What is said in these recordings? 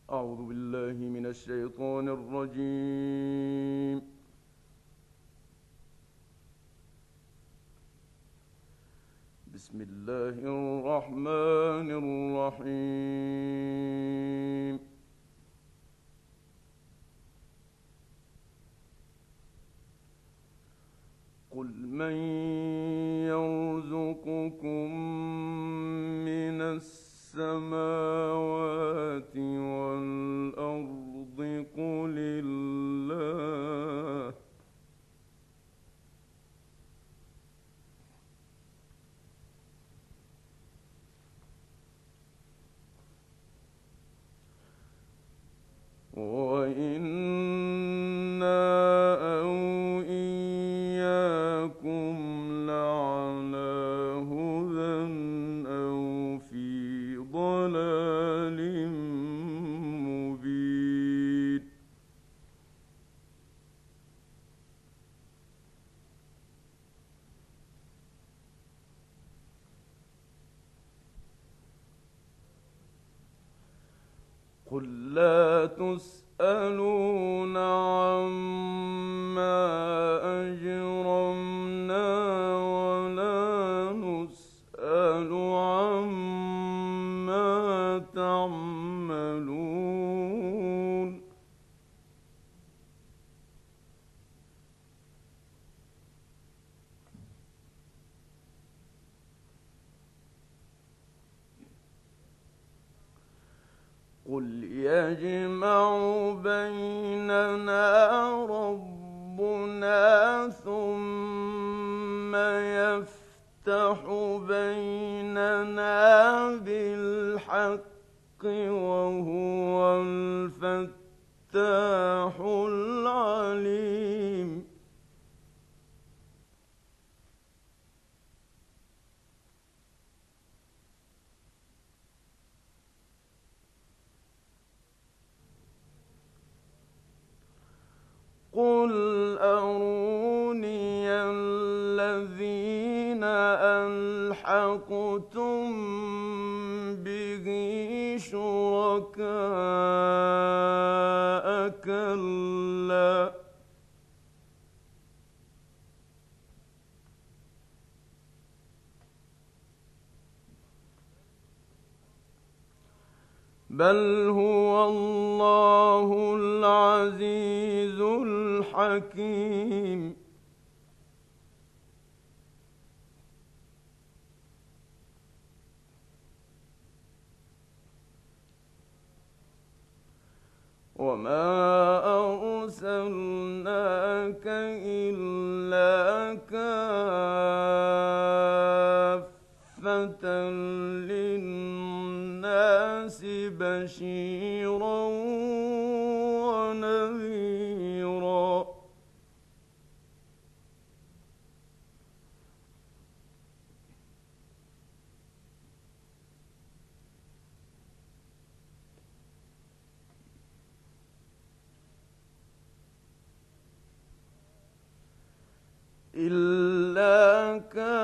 أعوذ بالله من الشيطان الرجيم. بسم الله الرحمن الرحيم. قل من يرزقكم من السماوات والأرض قل الله وإنا أو إياكم لعلى هدى أو في ضلال مبين. قل لا تسألون عما أجرمنا ولا نسأل عما تعملون. قل يجمع بيننا ربنا ثم يفتح بيننا بالحق وهو الفتاح العليم. قل أروني الذين ألحقتم به شركاء كلا بل هو الله العزيز الحكيم. وما أرسلناك إلا كافة للناس بشيرا ونذيرا. إلا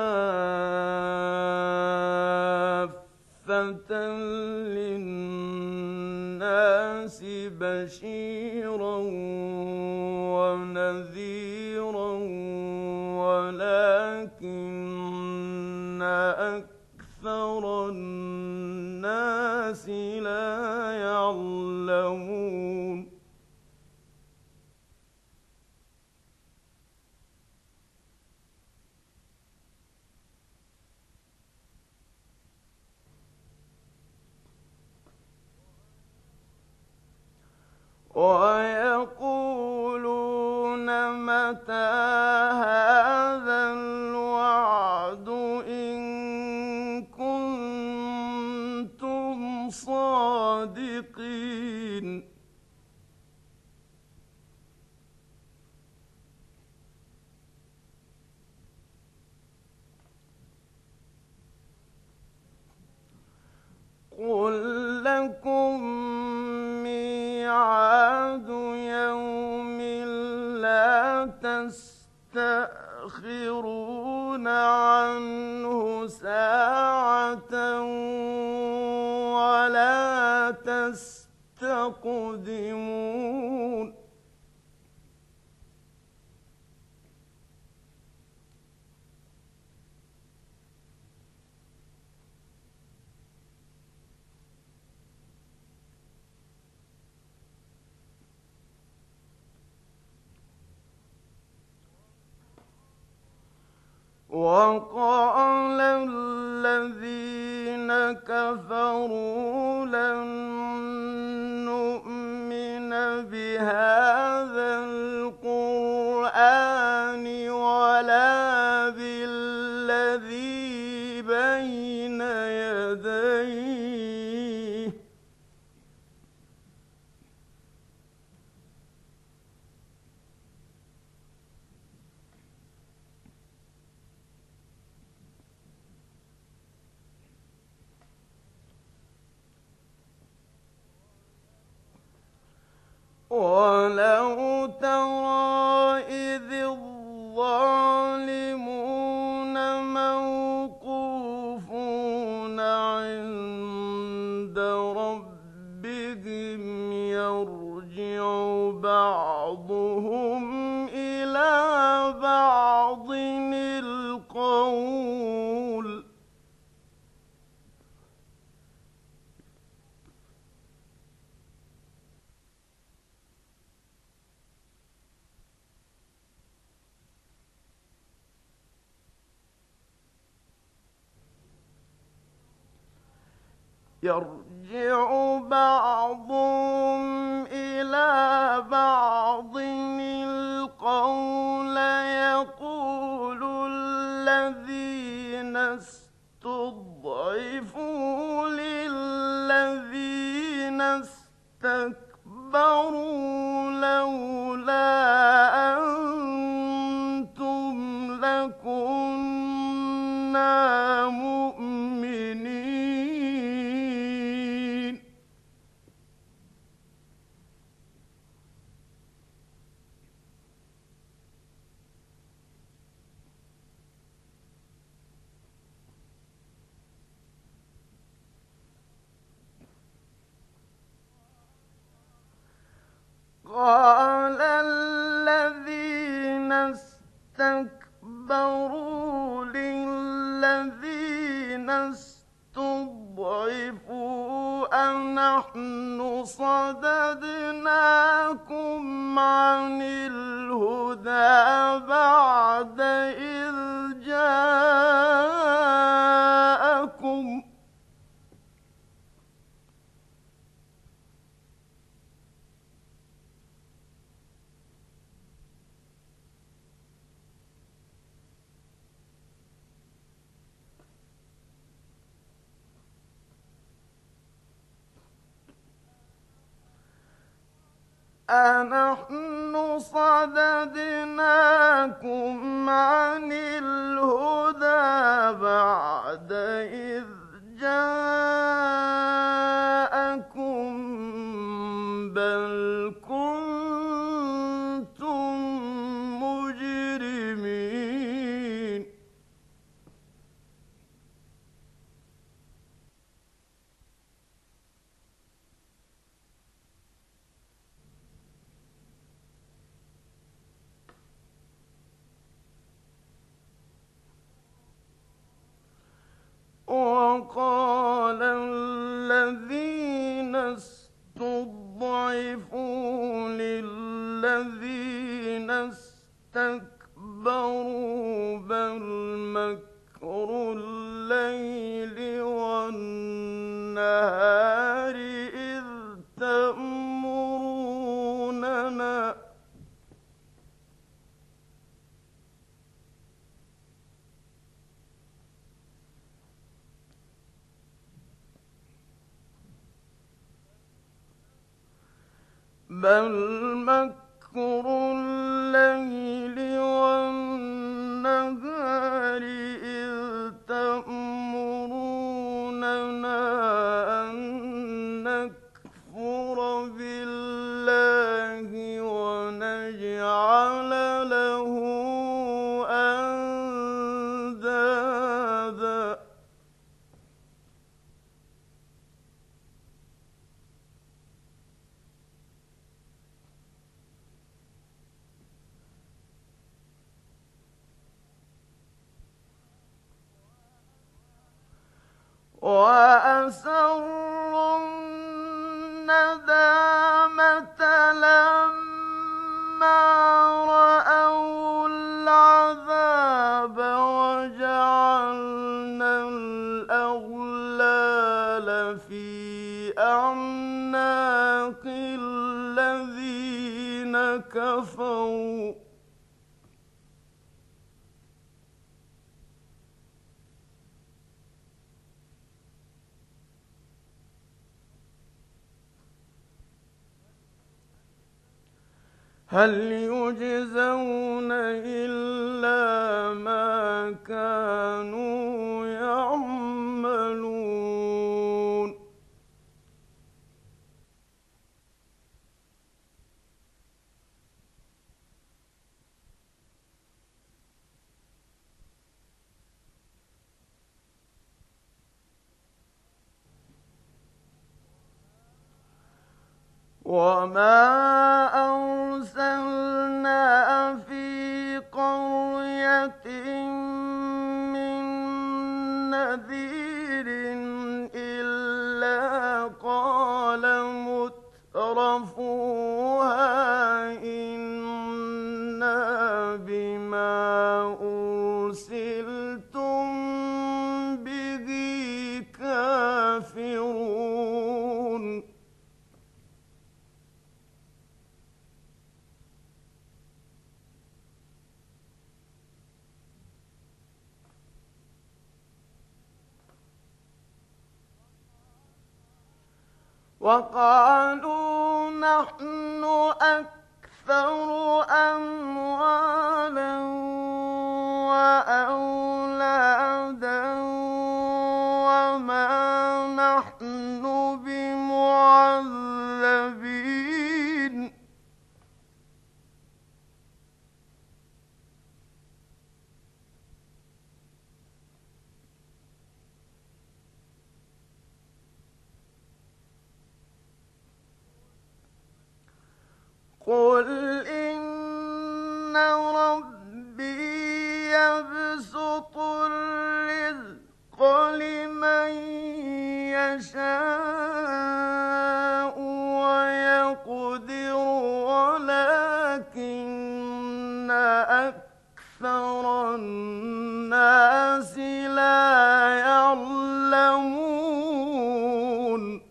كافة للناس بشيرا ونذيرا ولكن أكثر الناس لا يعلمون. ويقولون متى هذا الوعد إن كنتم صادقين. قل لكم ميعاد يوم لا تستأخرون عنه ساعة ولا تستقدمون. يهدمون وقال الذين كفروا لن نؤمن بهذا القرآن ولا بالذي بين يديه ولو ترى إذ الظالمون موقوفون عند ربهم يرجع بعضهم إلى بعض القول يرجع بعضهم إلى بعض القول يقول الذين استضعفوا للذين استكبروا لولا أنتم لكنا مؤمنين قال الذين استكبروا للذين استضعفوا أنحن صددناكم عن الهدى بعد إذ جاءكم أنحن صددناكم عن الهدى بعد إذ جاءكم بل كنتم مجرمين وقال الذين استضعفوا للذين استكبروا بل مكر الليل والنهار إذ تأمروننا بل مكر الليل والنهار إذ تأمروننا أن نكفر بالله ونجعل له أندادا وأسروا الندامة لما رأوا العذاب وجعلنا الأغلال في أعناق الذين كفروا هل يجزون إلا ما كانوا يعملون وما أرسلنا في قرية من نذير إلا قال مترفوها إنا بما أرسلتم به كافرون وقالوا نحن أكثر أموالا وأولادا وما نحن بمعذبين قل إن ربي يبسط الرزق لمن يشاء ويقدر ولكن أكثر الناس لا يعلمون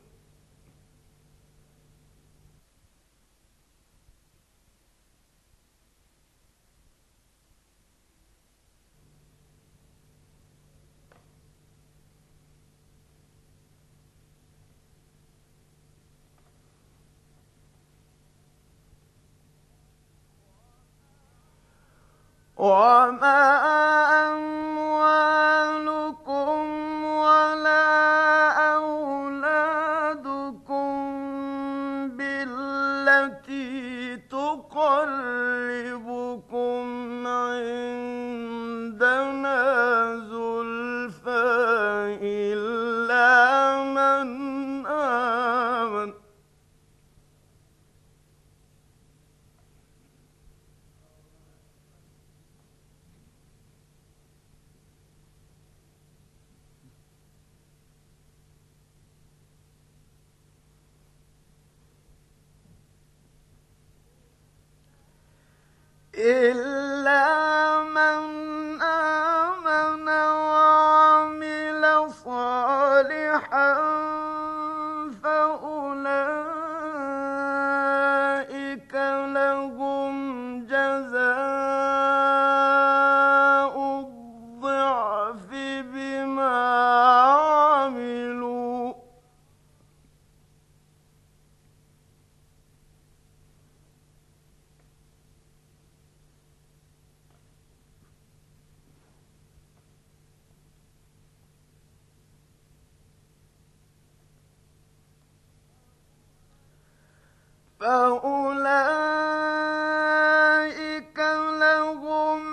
وما أموالكم ولا أولادكم بالتي تقربكم عندنا زلفى إلا من آمن وعمل صالحا فأولئك لهم جزاء الضعف بما عملوا فأولئك لهم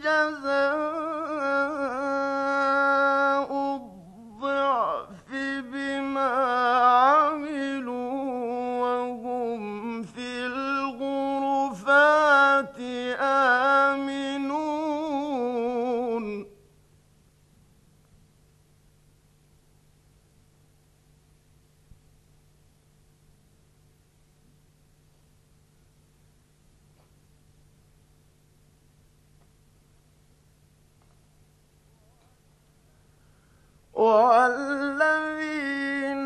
جزاء الضعف بما عملوا وهم في الغرفات آمنون والذين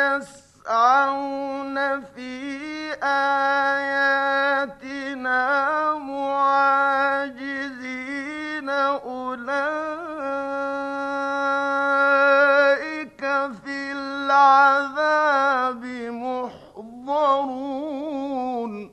يسعون في آياتنا معاجزين أولئك في العذاب محضرون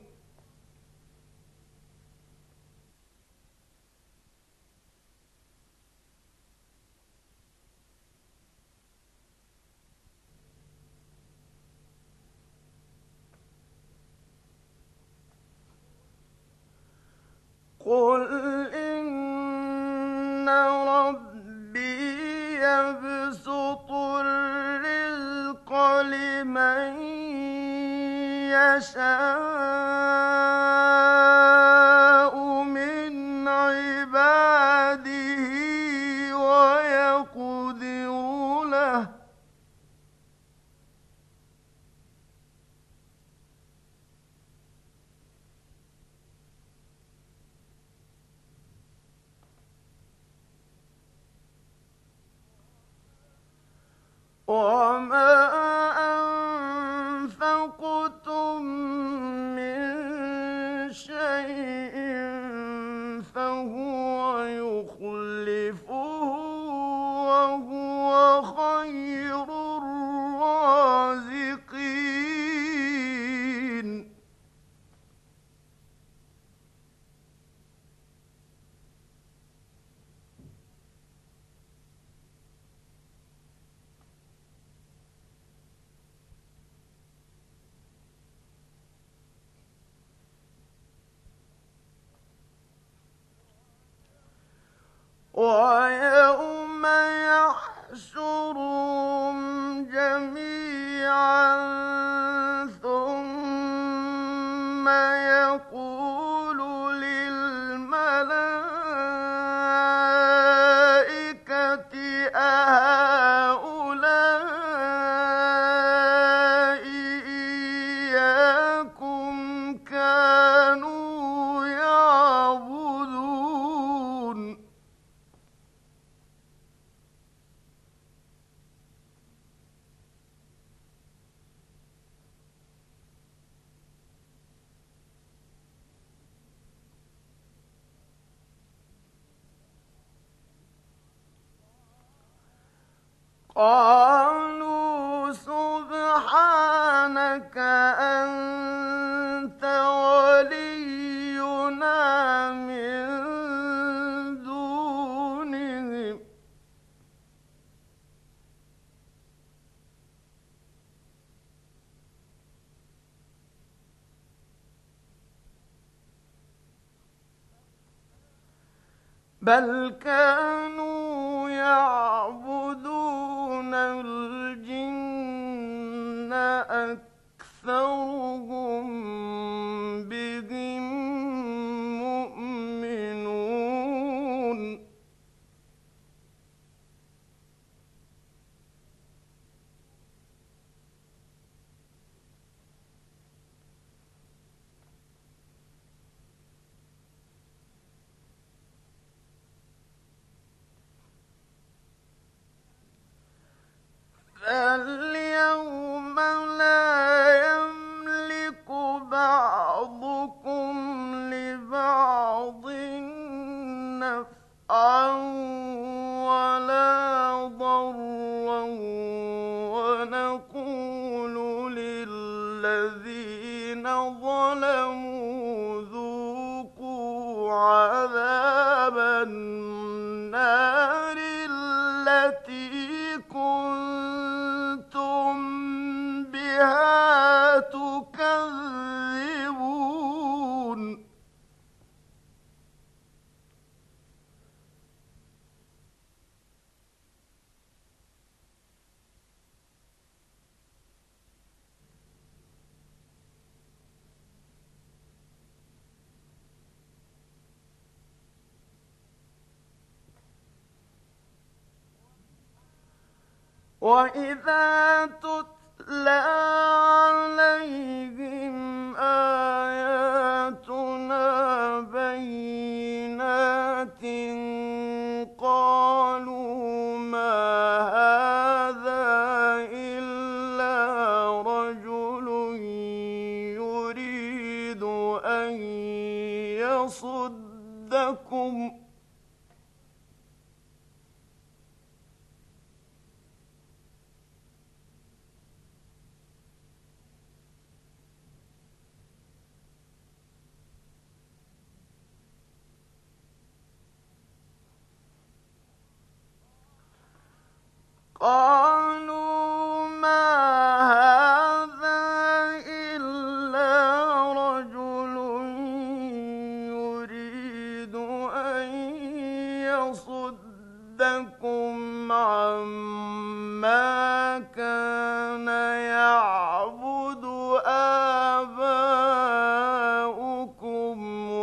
قل إن ربي يبسط الرزق لمن يشاء من عباده ويقدر له وما أنفقتم من شيء فهو يخلفه وهو خير الرازقين ويوم يحشرهم جميعا ثم يقول للملائكة أهؤلاء إياكم كانوا يعبدون قالوا سبحانك أنت ولينا من دونهم بل كانوا يعبدون الجن أكثرهم بهم مؤمنون فاليوم لا يملك بعضكم لبعض نفعا ولا ضرا ونقول للذين ظلموا ذوقوا عذاب النار التي كنتم بها تكذبون وإذا تتلى عليهم آياتنا بينات قالوا ما هذا قالوا ما هذا إلا رجل يريد أن يصدكم عما كان يعبد آباؤكم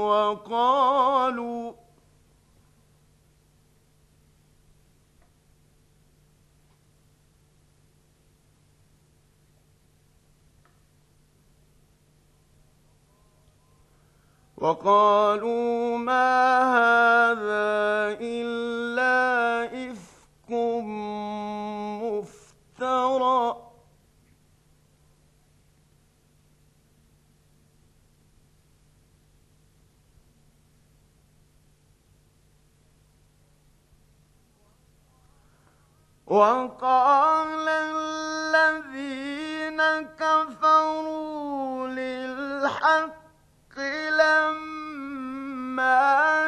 وقالوا ما هذا إلا إفك مفترى وقال الذين كفروا للحق لما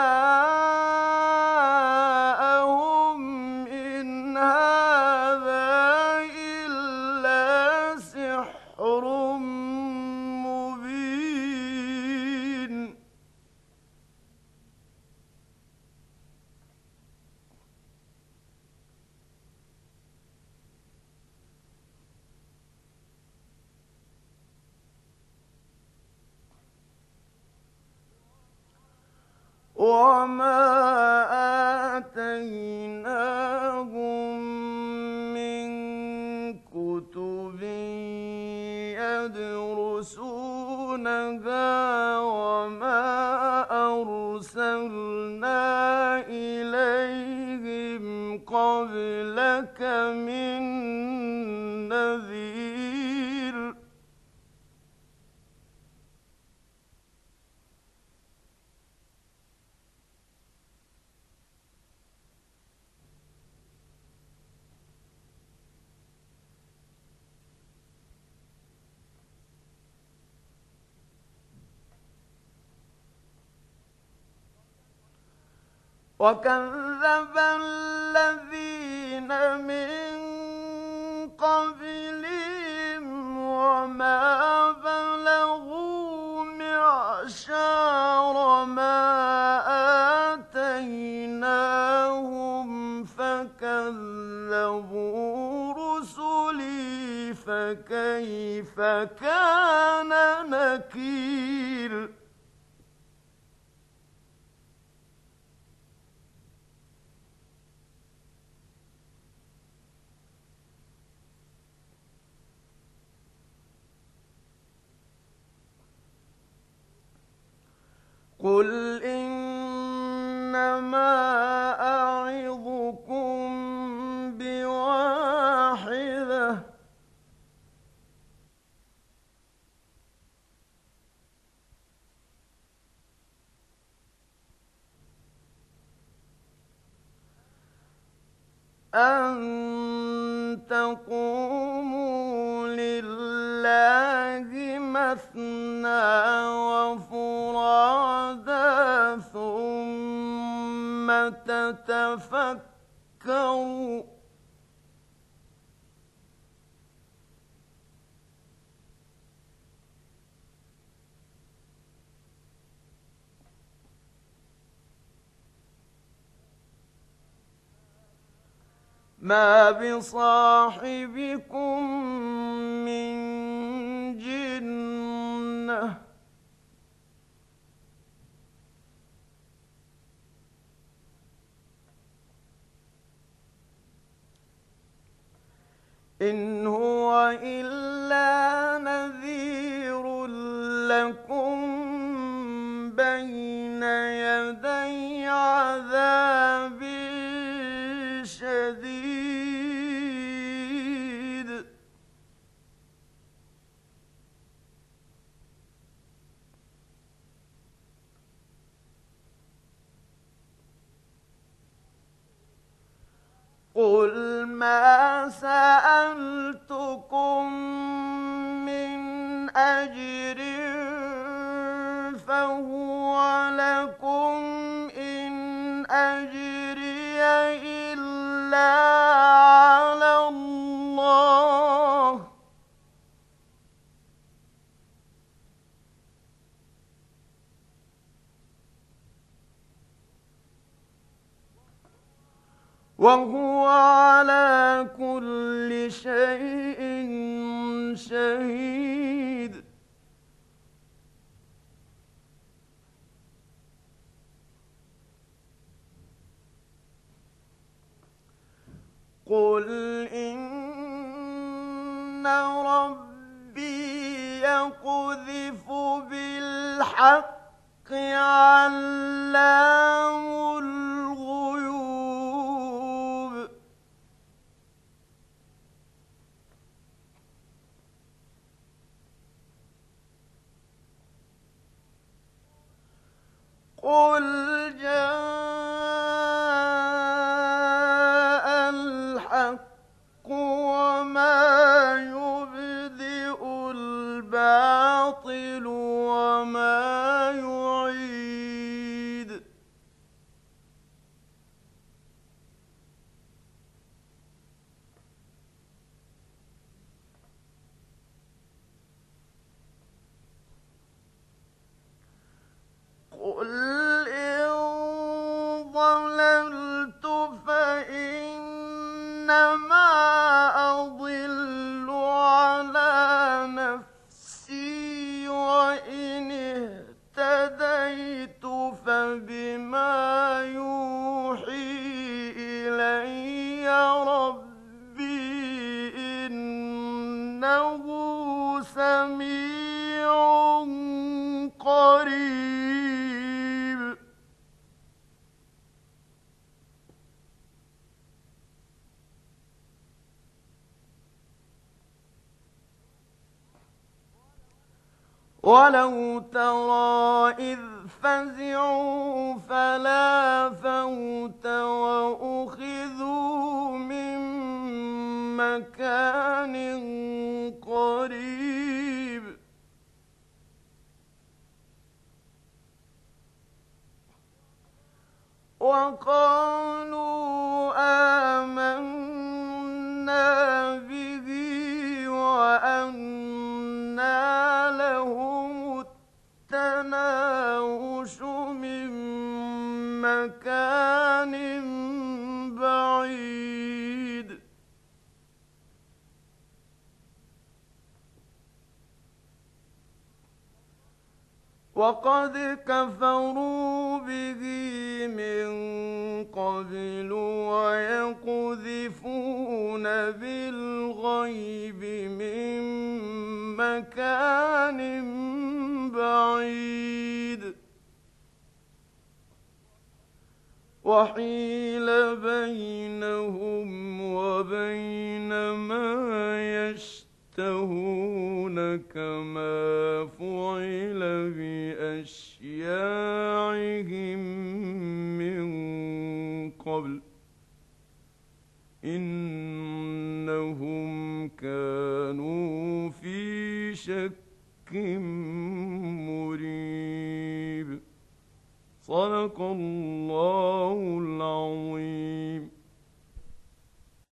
جاءهم إن هذا إلا سحر مبين وما آتيناهم من كتب يدرسونها وما أرسلنا إليهم قبلك من نذير وكذب الذين من قبلهم وما بلغوا معشار ما آتيناهم فكذبوا رسلي فكيف كان نكير قل إنما أعظكم بواحدة أن تقوموا لله مثنى وفرادى ثم تتفكروا ما بصاحبكم من جنة إن هو إلا نذير لكم بين يدي عذاب شديد قل ما سألتم وهو على كل شيء شهيد. قل إن ربي يقذف بالحق علام الغيوب. قل جاء الحق وما يبدئ الباطل وما يعيد. قل إن ضللت فإنما أضل على نفسي وإن اهتديت فبما يوحي إلي ربي إنه سميع قريب. ولو ترى إذ فزعوا فلا فوت وأخذوا من مكان قريب. وقالوا آمنا به وأنى لهم التناوش من مكان بعيد. وقد كفروا به من قبل ويقذفون بالغيب من مكان بعيد. وحيل بينهم وبين ما يشتهون كما فعل بأشياعهم من قبل إنهم كانوا في شك مريب. صدق الله العظيم.